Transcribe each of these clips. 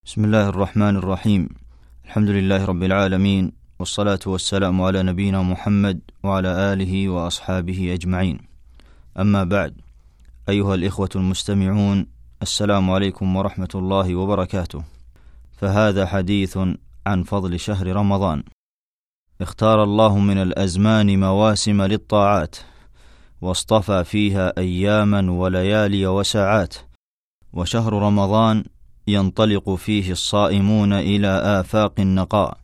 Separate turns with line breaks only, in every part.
بسم الله الرحمن الرحيم. الحمد لله رب العالمين، والصلاة والسلام على نبينا محمد وعلى آله وأصحابه أجمعين. أما بعد، أيها الإخوة المستمعون، السلام عليكم ورحمة الله وبركاته. فهذا حديث عن فضل شهر رمضان. اختار الله من الأزمان مواسم للطاعات، واصطفى فيها أياما وليالي وساعات. وشهر رمضان ينطلق فيه الصائمون إلى آفاق النقاء،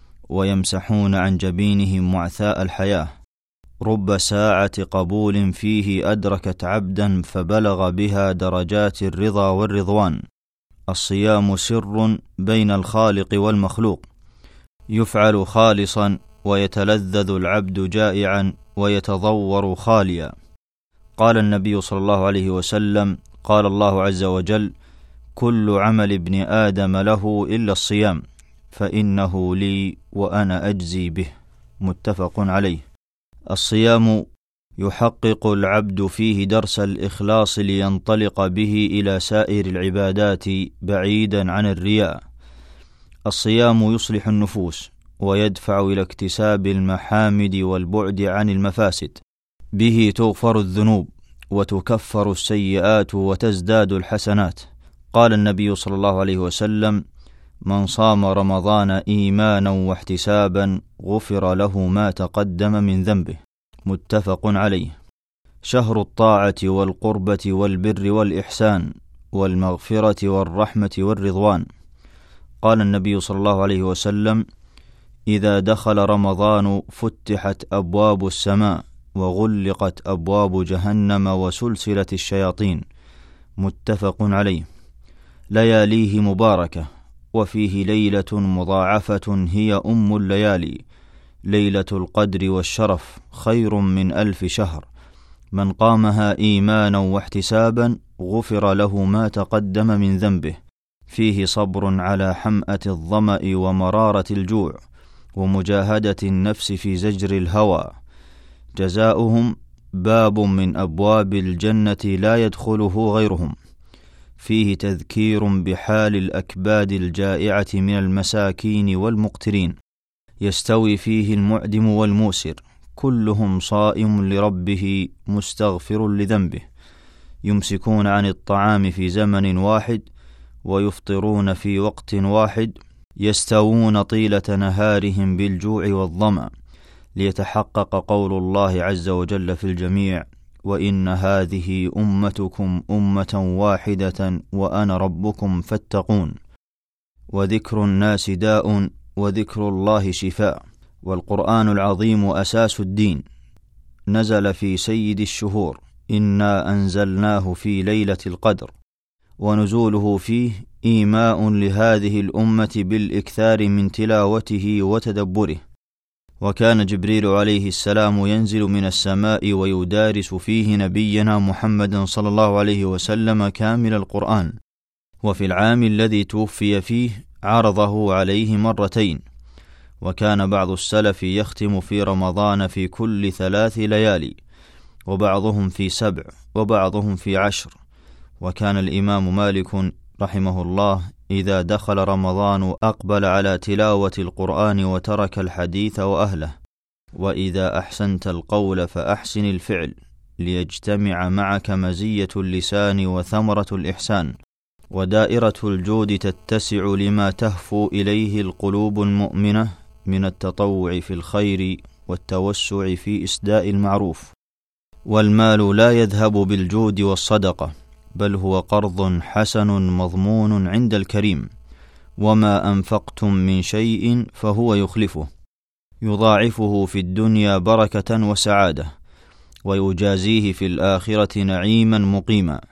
ويمسحون عن جبينهم معثاء الحياة. رب ساعة قبول فيه أدركت عبدا فبلغ بها درجات الرضا والرضوان. الصيام سر بين الخالق والمخلوق، يفعل خالصا ويتلذذ العبد جائعا ويتضور خاليا. قال النبي صلى الله عليه وسلم: قال الله عز وجل: كل عمل ابن آدم له إلا الصيام فإنه لي وأنا أجزي به. متفق عليه. الصيام يحقق العبد فيه درس الإخلاص لينطلق به إلى سائر العبادات بعيدا عن الرياء. الصيام يصلح النفوس ويدفع إلى اكتساب المحامد والبعد عن المفاسد. به تغفر الذنوب وتكفر السيئات وتزداد الحسنات. قال النبي صلى الله عليه وسلم: من صام رمضان إيمانا واحتسابا غفر له ما تقدم من ذنبه. متفق عليه. شهر الطاعة والقربة والبر والإحسان والمغفرة والرحمة والرضوان. قال النبي صلى الله عليه وسلم: إذا دخل رمضان فتحت أبواب السماء وغلقت أبواب جهنم وسلسلة الشياطين. متفق عليه. لياليه مباركة، وفيه ليلة مضاعفة هي أم الليالي، ليلة القدر والشرف، خير من 1000 شهر. من قامها إيمانا واحتسابا غفر له ما تقدم من ذنبه. فيه صبر على حمأة الظمأ ومرارة الجوع، ومجاهدة النفس في زجر الهوى. جزاؤهم باب من أبواب الجنة لا يدخله غيرهم. فيه تذكير بحال الأكباد الجائعة من المساكين والمقترين. يستوي فيه المعدم والموسر، كلهم صائم لربه مستغفر لذنبه. يمسكون عن الطعام في زمن واحد ويفطرون في وقت واحد. يستوون طيلة نهارهم بالجوع والظمأ، ليتحقق قول الله عز وجل في الجميع: وإن هذه أمتكم أمة واحدة وأنا ربكم فاتقون. وذكر الناس داء وذكر الله شفاء. والقرآن العظيم أساس الدين، نزل في سيد الشهور: إنا أنزلناه في ليلة القدر. ونزوله فيه إيماء لهذه الأمة بالإكثار من تلاوته وتدبره. وكان جبريل عليه السلام ينزل من السماء ويدارس فيه نبينا محمد صلى الله عليه وسلم كامل القرآن. وفي العام الذي توفي فيه عرضه عليه مرتين. وكان بعض السلف يختم في رمضان في كل 3 ليالي، وبعضهم في 7 وبعضهم في 10. وكان الإمام مالك رحمه الله إذا دخل رمضان أقبل على تلاوة القرآن وترك الحديث وأهله. وإذا أحسنت القول فأحسن الفعل، ليجتمع معك مزية اللسان وثمرة الإحسان. ودائرة الجود تتسع لما تهفو إليه القلوب المؤمنة من التطوع في الخير والتوسع في إسداء المعروف. والمال لا يذهب بالجود والصدقة، بل هو قرض حسن مضمون عند الكريم. وما أنفقتم من شيء فهو يخلفه، يضاعفه في الدنيا بركة وسعادة، ويجازيه في الآخرة نعيما مقيما.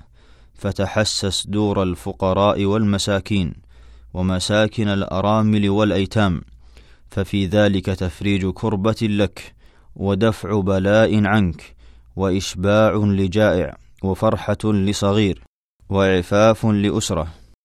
فتحسس دور الفقراء والمساكين ومساكن الأرامل والأيتام، ففي ذلك تفريج كربة لك، ودفع بلاء عنك، وإشباع لجائع، وفرحة لصغير، وإعفاف لأسرة،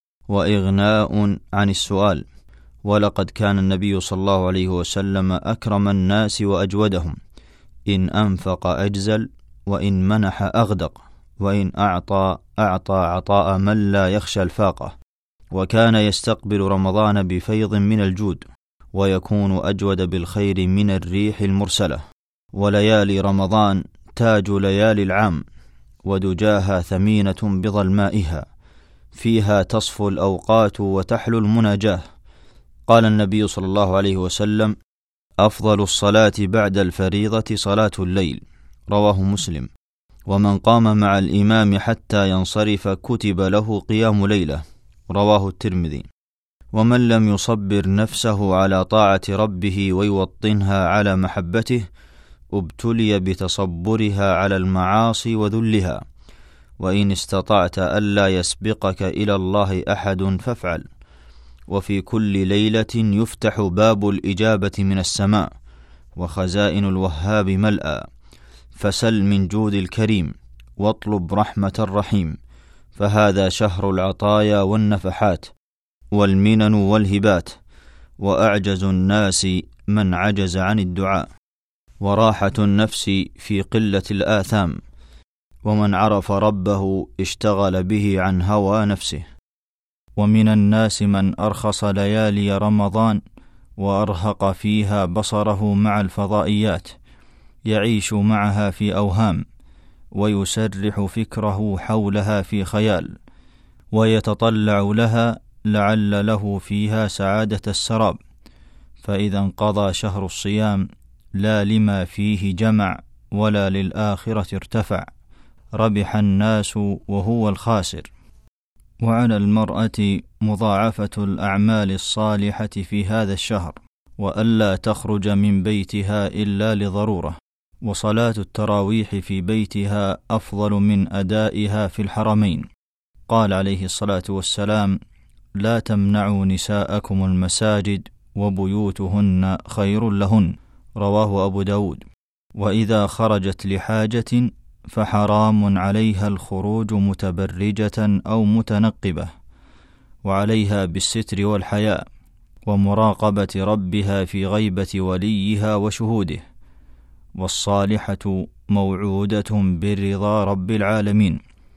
وإغناء عن السؤال. ولقد كان النبي صلى الله عليه وسلم أكرم الناس وأجودهم، إن أنفق أجزل، وإن منح أغدق، وإن أعطى عطاء من لا يخشى الفاقة. وكان يستقبل رمضان بفيض من الجود، ويكون أجود بالخير من الريح المرسلة. وليالي رمضان تاج ليالي العام، ودجاها ثمينة بظلمائها، فيها تصفو الأوقات وتحلو المناجاة. قال النبي صلى الله عليه وسلم: أفضل الصلاة بعد الفريضة صلاة الليل، رواه مسلم. ومن قام مع الإمام حتى ينصرف كتب له قيام ليلة، رواه الترمذي. ومن لم يصبر نفسه على طاعة ربه ويوطنها على محبته ابتلي بتصبرها على المعاصي وذلها. وإن استطعت ألا يسبقك إلى الله أحد فافعل. وفي كل ليلة يفتح باب الإجابة من السماء، وخزائن الوهاب ملأى، فسل من جود الكريم، واطلب رحمة الرحيم. فهذا شهر العطايا والنفحات والمنن والهبات، وأعجز الناس من عجز عن الدعاء، وراحة النفس في قلة الآثام، ومن عرف ربه اشتغل به عن هوى نفسه. ومن الناس من أرخص ليالي رمضان وأرهق فيها بصره مع الفضائيات، يعيش معها في أوهام، ويسرح فكره حولها في خيال، ويتطلع لها لعل له فيها سعادة السراب. فإذا انقضى شهر الصيام لا لما فيه جمع ولا للآخرة ارتفع، ربح الناس وهو الخاسر. وعلى المرأة مضاعفة الأعمال الصالحة في هذا الشهر، وألا تخرج من بيتها إلا لضرورة، وصلاة التراويح في بيتها أفضل من أدائها في الحرمين. قال عليه الصلاة والسلام: لا تمنعوا نساءكم المساجد وبيوتهن خير لهن، رواه أبو داود. وإذا خرجت لحاجة فحرام عليها الخروج متبرجة أو متنقبة، وعليها بالستر والحياء، ومراقبة ربها في غيبة وليها وشهوده. والصالحة موعودة برضا رب العالمين،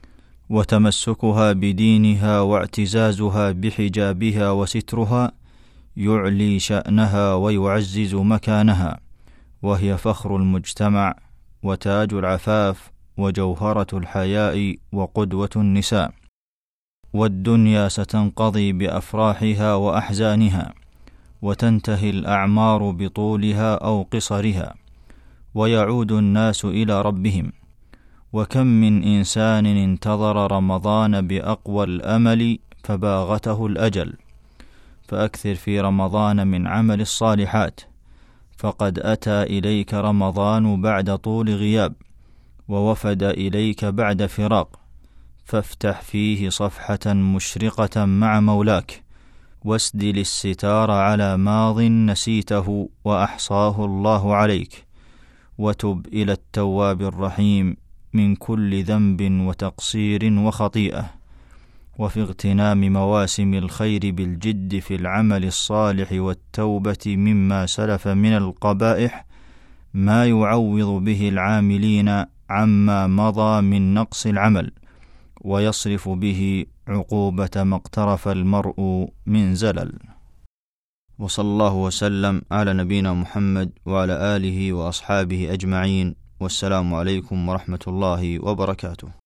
وتمسكها بدينها واعتزازها بحجابها وسترها يعلي شأنها ويعزز مكانها، وهي فخر المجتمع وتاج العفاف وجوهرة الحياء وقدوة النساء. والدنيا ستنقضي بأفراحها وأحزانها، وتنتهي الأعمار بطولها أو قصرها، ويعود الناس إلى ربهم. وكم من إنسان انتظر رمضان بأقوى الأمل فباغته الأجل. فأكثر في رمضان من عمل الصالحات، فقد أتى إليك رمضان بعد طول غياب، ووفد إليك بعد فراق، فافتح فيه صفحة مشرقة مع مولاك، واسدل الستار على ماض نسيته وأحصاه الله عليك، وتب إلى التواب الرحيم من كل ذنب وتقصير وخطيئة. وفي اغتنام مواسم الخير بالجد في العمل الصالح والتوبة مما سلف من القبائح ما يعوض به العاملين عما مضى من نقص العمل، ويصرف به عقوبة ما اقترف المرء من زلل. وصلى الله وسلم على نبينا محمد وعلى آله وأصحابه أجمعين، والسلام عليكم ورحمة الله وبركاته.